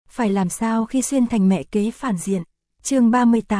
Phải làm sao khi Xuyên thành mẹ kế phản diện? Chương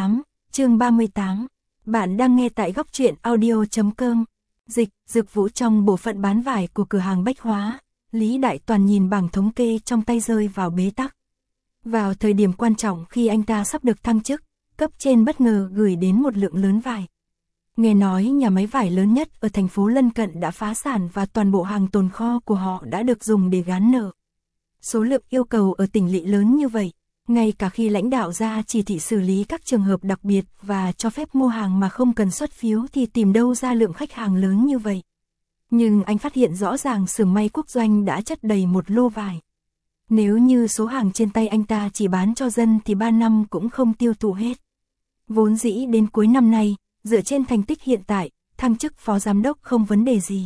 38. Bạn đang nghe tại góc truyện audio.com. Dược Vũ trong bộ phận bán vải của cửa hàng bách hóa. Lý Đại Toàn nhìn bảng thống kê trong tay rơi vào bế tắc. Vào thời điểm quan trọng khi anh ta sắp được thăng chức, cấp trên bất ngờ gửi đến một lượng lớn vải. Nghe nói nhà máy vải lớn nhất ở thành phố lân cận đã phá sản và toàn bộ hàng tồn kho của họ đã được dùng để gán nợ. Số lượng yêu cầu ở tỉnh lỵ lớn như vậy, ngay cả khi lãnh đạo ra chỉ thị xử lý các trường hợp đặc biệt và cho phép mua hàng mà không cần xuất phiếu thì tìm đâu ra lượng khách hàng lớn như vậy. Nhưng anh phát hiện rõ ràng xưởng may Quốc Doanh đã chất đầy một lô vải. Nếu như số hàng trên tay anh ta chỉ bán cho dân thì 3 năm cũng không tiêu thụ hết. Vốn dĩ đến cuối năm nay, dựa trên thành tích hiện tại, thăng chức phó giám đốc không vấn đề gì.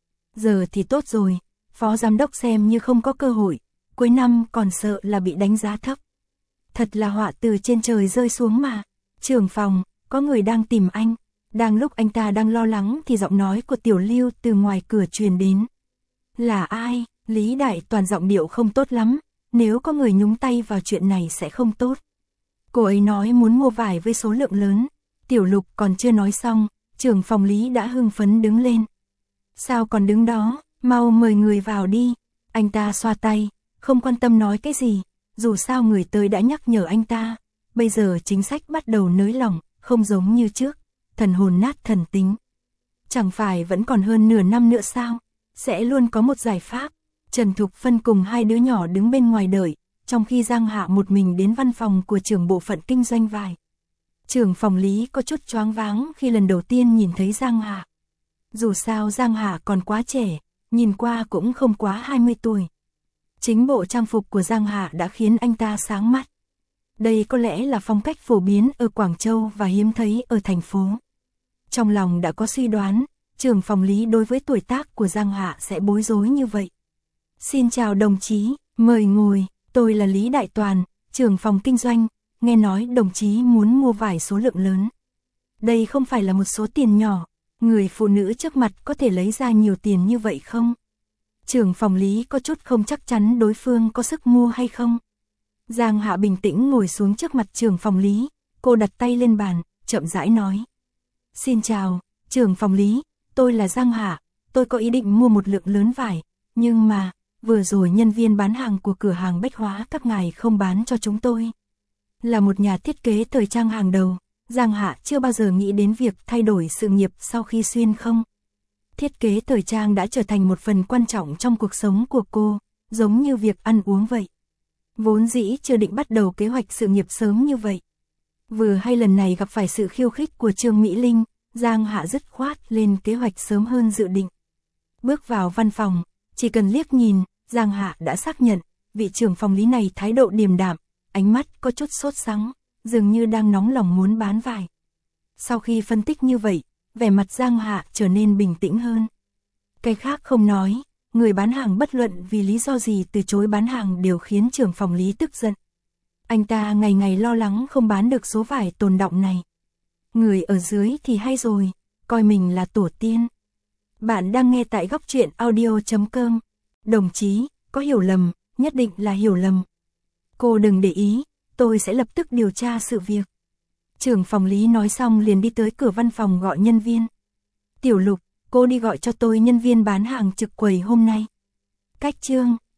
Giờ thì tốt rồi, phó giám đốc xem như không có cơ hội, cuối năm còn sợ là bị đánh giá thấp. Thật là họa từ trên trời rơi xuống mà. Trưởng phòng, có người đang tìm anh. Đang lúc anh ta đang lo lắng thì giọng nói của Tiểu Lưu từ ngoài cửa truyền đến. Là ai? Lý Đại Toàn giọng điệu không tốt lắm, nếu có người nhúng tay vào chuyện này sẽ không tốt. Cô ấy nói muốn mua vải với số lượng lớn. Tiểu Lục còn chưa nói xong, trưởng phòng Lý đã hưng phấn đứng lên. Sao còn đứng đó, mau mời người vào đi. Anh ta xoa tay, không quan tâm nói cái gì, dù sao người tới đã nhắc nhở anh ta. Bây giờ chính sách bắt đầu nới lỏng, không giống như trước, thần hồn nát thần tính. Chẳng phải vẫn còn hơn nửa năm nữa sao, sẽ luôn có một giải pháp. Trần Thục Phân cùng hai đứa nhỏ đứng bên ngoài đợi, trong khi Giang Hạ một mình đến văn phòng của trưởng bộ phận kinh doanh vải. Trưởng phòng Lý có chút choáng váng khi lần đầu tiên nhìn thấy Giang Hạ. Dù sao Giang Hạ còn quá trẻ, nhìn qua cũng không quá 20 tuổi. Chính bộ trang phục của Giang Hạ đã khiến anh ta sáng mắt. Đây có lẽ là phong cách phổ biến ở Quảng Châu và hiếm thấy ở thành phố. Trong lòng đã có suy đoán, trưởng phòng Lý đối với tuổi tác của Giang Hạ sẽ bối rối như vậy. Xin chào đồng chí, mời ngồi, tôi là Lý Đại Toàn, trưởng phòng kinh doanh, nghe nói đồng chí muốn mua vải số lượng lớn. Đây không phải là một số tiền nhỏ, người phụ nữ trước mặt có thể lấy ra nhiều tiền như vậy không? Trưởng phòng Lý có chút không chắc chắn đối phương có sức mua hay không. Giang Hạ bình tĩnh ngồi xuống trước mặt trưởng phòng Lý, cô đặt tay lên bàn, chậm rãi nói. Xin chào, trưởng phòng Lý, tôi là Giang Hạ, tôi có ý định mua một lượng lớn vải, nhưng mà, vừa rồi nhân viên bán hàng của cửa hàng bách hóa các ngài không bán cho chúng tôi. Là một nhà thiết kế thời trang hàng đầu, Giang Hạ chưa bao giờ nghĩ đến việc thay đổi sự nghiệp sau khi xuyên không. Thiết kế thời trang đã trở thành một phần quan trọng trong cuộc sống của cô, giống như việc ăn uống vậy. Vốn dĩ chưa định bắt đầu kế hoạch sự nghiệp sớm như vậy. Vừa hay lần này gặp phải sự khiêu khích của Trương Mỹ Linh, Giang Hạ dứt khoát lên kế hoạch sớm hơn dự định. Bước vào văn phòng, chỉ cần liếc nhìn, Giang Hạ đã xác nhận, vị trưởng phòng Lý này thái độ điềm đạm, ánh mắt có chút sốt sắng, dường như đang nóng lòng muốn bán vải. Sau khi phân tích như vậy, vẻ mặt Giang Hạ trở nên bình tĩnh hơn. Cái khác không nói, người bán hàng bất luận vì lý do gì từ chối bán hàng đều khiến trưởng phòng Lý tức giận. Anh ta ngày ngày lo lắng không bán được số vải tồn đọng này. Người ở dưới thì hay rồi, coi mình là tổ tiên. Bạn đang nghe tại góc truyện audio.com. Đồng chí, có hiểu lầm, nhất định là hiểu lầm. Cô đừng để ý, tôi sẽ lập tức điều tra sự việc. Trưởng phòng Lý nói xong liền đi tới cửa văn phòng gọi nhân viên. Tiểu Lục, cô đi gọi cho tôi nhân viên bán hàng trực quầy hôm nay. Cách Trương,